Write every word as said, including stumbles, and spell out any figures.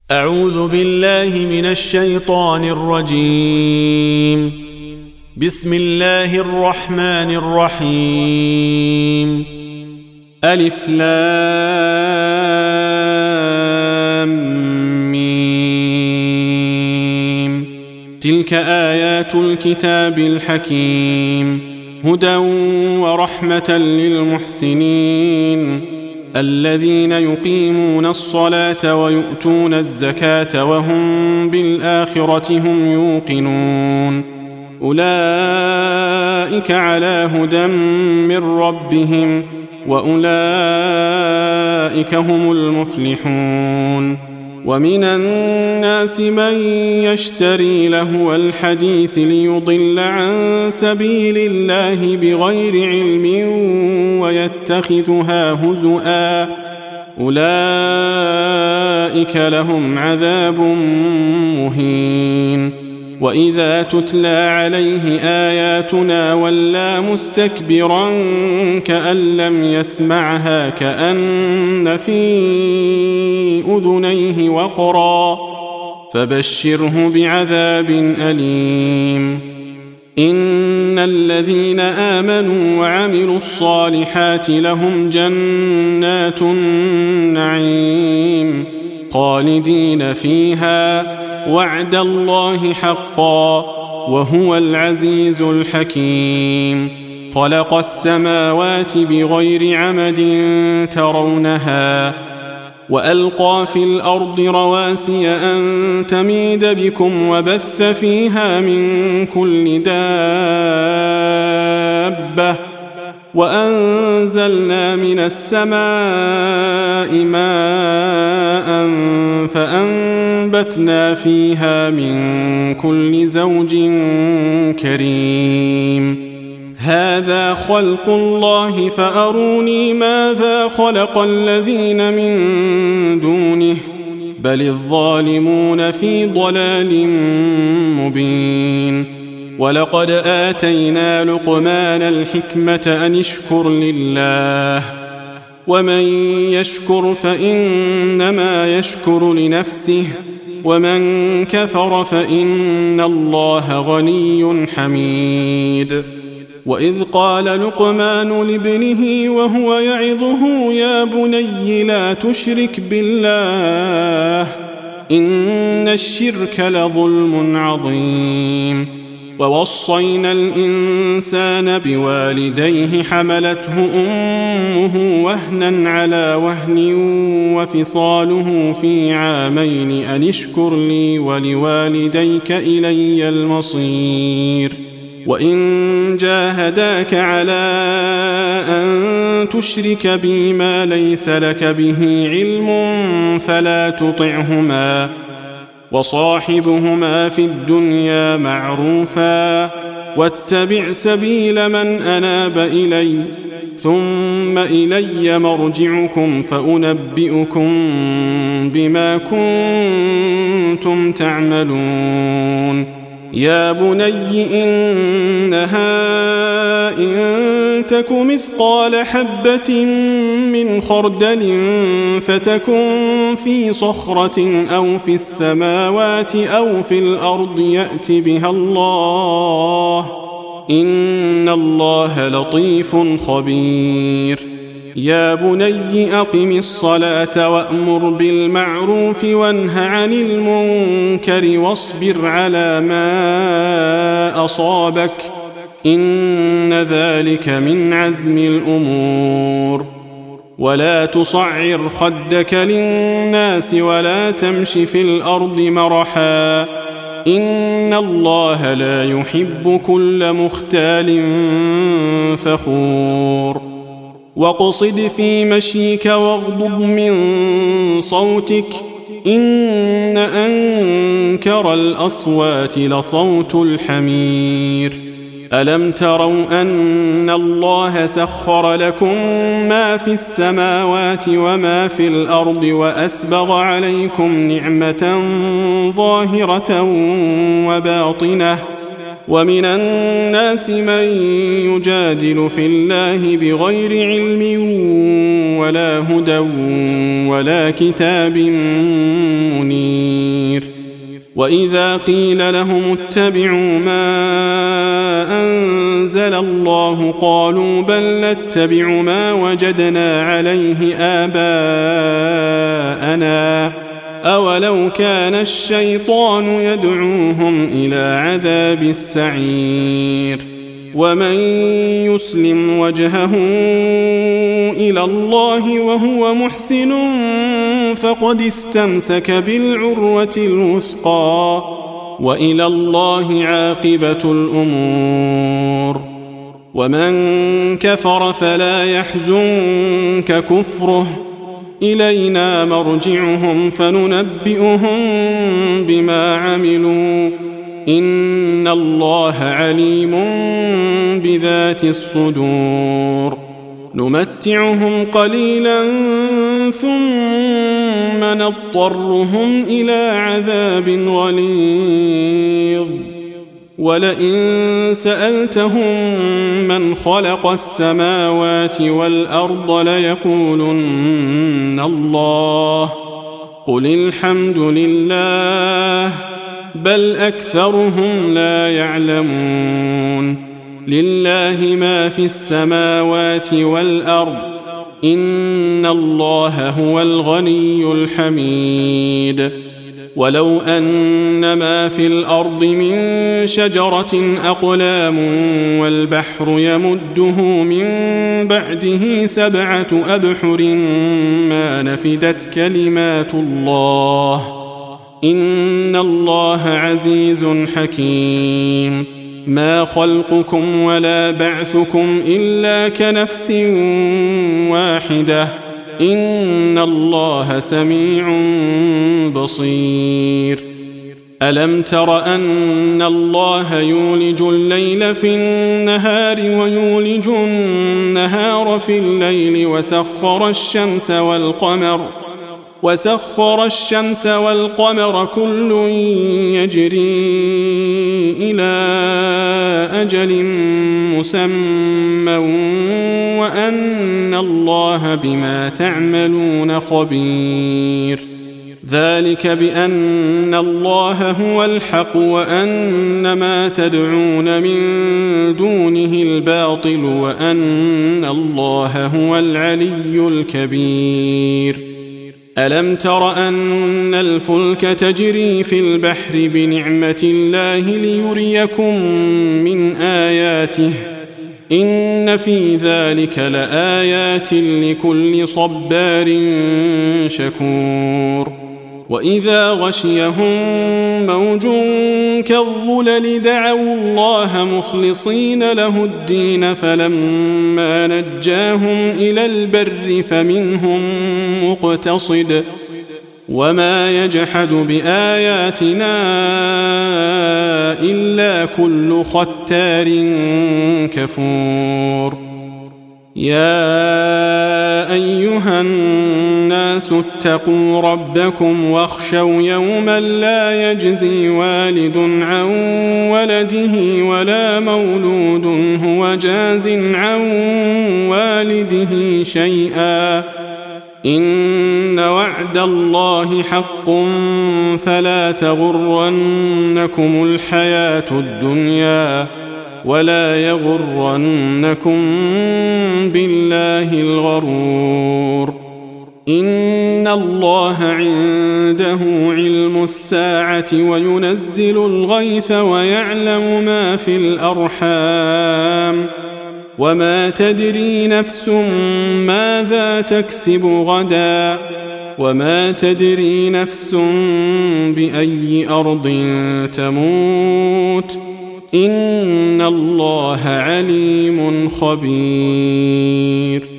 أعوذ بالله من الشيطان الرجيم. بسم الله الرحمن الرحيم. ألف لام ميم. تلك آيات الكتاب الحكيم، هدى ورحمة للمحسنين الذين يقيمون الصلاة ويؤتون الزكاة وهم بالآخرة هم يوقنون. أولئك على هدى من ربهم وأولئك هم المفلحون. ومن الناس من يشتري لهو الحديث ليضل عن سبيل الله بغير علم ويتخذها هزؤا، أولئك لهم عذاب مهين. وإذا تتلى عليه آياتنا ولى مستكبرا كأن لم يسمعها كأن في أذنيه وقرا، فبشره بعذاب أليم. إن الذين آمنوا وعملوا الصالحات لهم جنات النعيم خالدين فيها، وعد الله حقا وهو العزيز الحكيم. خلق السماوات بغير عمد ترونها وألقى في الأرض رواسي أن تميد بكم وبث فيها من كل دابة، وأنزلنا من السماء ماء فأنبتنا فيها من كل زوج كريم. هذا خلق الله فأروني ماذا خلق الذين من دونه، بل الظالمون في ضلال مبين. ولقد آتينا لقمان الحكمة أن اشكر لله، ومن يشكر فإنما يشكر لنفسه، ومن كفر فإن الله غني حميد. وإذ قال لقمان لابنه وهو يعظه يا بني لا تشرك بالله إن الشرك لظلم عظيم. ووصينا الإنسان بوالديه حملته أمه وهنا على وهن وفصاله في عامين أن اشكر لي ولوالديك إلي المصير. وإن جاهداك على أن تشرك بي ما ليس لك به علم فلا تطعهما، وصاحبهما في الدنيا معروفا، واتبع سبيل من أناب إلي، ثم إلي مرجعكم فأنبئكم بما كنتم تعملون. يا بني إنها إن تك مثقال حبة من خردل فتكن في صخرة أو في السماوات أو في الأرض يأت بها الله، إن الله لطيف خبير. يا بني أقم الصلاة وأمر بالمعروف وانه عن المنكر واصبر على ما أصابك، إن ذلك من عزم الأمور. ولا تصعر خدك للناس ولا تمش في الأرض مرحا، إن الله لا يحب كل مختال فخور. واقصد في مشيك واغضض من صوتك، إن أنكر الأصوات لصوت الحمير. ألم تروا أن الله سخر لكم ما في السماوات وما في الأرض وأسبغ عليكم نعمة ظاهرة وباطنة، ومن الناس من يجادل في الله بغير علم ولا هدى ولا كتاب منير. وإذا قيل لهم اتبعوا ما أنزل الله قالوا بل نتبع ما وجدنا عليه آباءنا أولو كان الشيطان يدعوهم إلى عذاب السعير ومن يسلم وجهه إلى الله وهو محسن فقد استمسك بالعروة الوثقى وإلى الله عاقبة الأمور ومن كفر فلا يحزنك كفره إلينا مرجعهم فننبئهم بما عملوا إن الله عليم بذات الصدور نمتعهم قليلا ثم نضطرهم إلى عذاب غليظ ولئن سألتهم من خلق السماوات والأرض ليقولن الله قل الحمد لله بل أكثرهم لا يعلمون لله ما في السماوات والأرض إن الله هو الغني الحميد ولو أن ما في الأرض من شجرة أقلام والبحر يمده من بعده سبعة أبحر ما نفدت كلمات الله إن الله عزيز حكيم ما خلقكم ولا بعثكم إلا كنفس واحدة إن الله سميع بصير ألم تر أن الله يولج الليل في النهار ويولج النهار في الليل وسخر الشمس والقمر وسخر الشمس والقمر كل يجري إلى أجل مسمى وأن الله بما تعملون خبير ذلك بأن الله هو الحق وأن ما تدعون من دونه الباطل وأن الله هو العلي الكبير ألم تر أن الفلك تجري في البحر بنعمة الله ليريكم من آياته إن في ذلك لآيات لكل صبار شكور وإذا غشيهم موج كالظلل دعوا الله مخلصين له الدين فلما نجاهم إلى البر فمنهم مقتصد وما يجحد بآياتنا إلا كل ختار كفور يا أيها الناس اتقوا ربكم واخشوا يوما لا يجزي والد عن ولده ولا مولود هو جاز عن والده شيئا إن وعد الله حق فلا تغرنكم الحياة الدنيا ولا يغرنكم بالله الغرور إن الله عنده علم الساعة وينزل الغيث ويعلم ما في الأرحام وما تدري نفس ماذا تكسب غدا وما تدري نفس بأي أرض تموت إن الله عليم خبير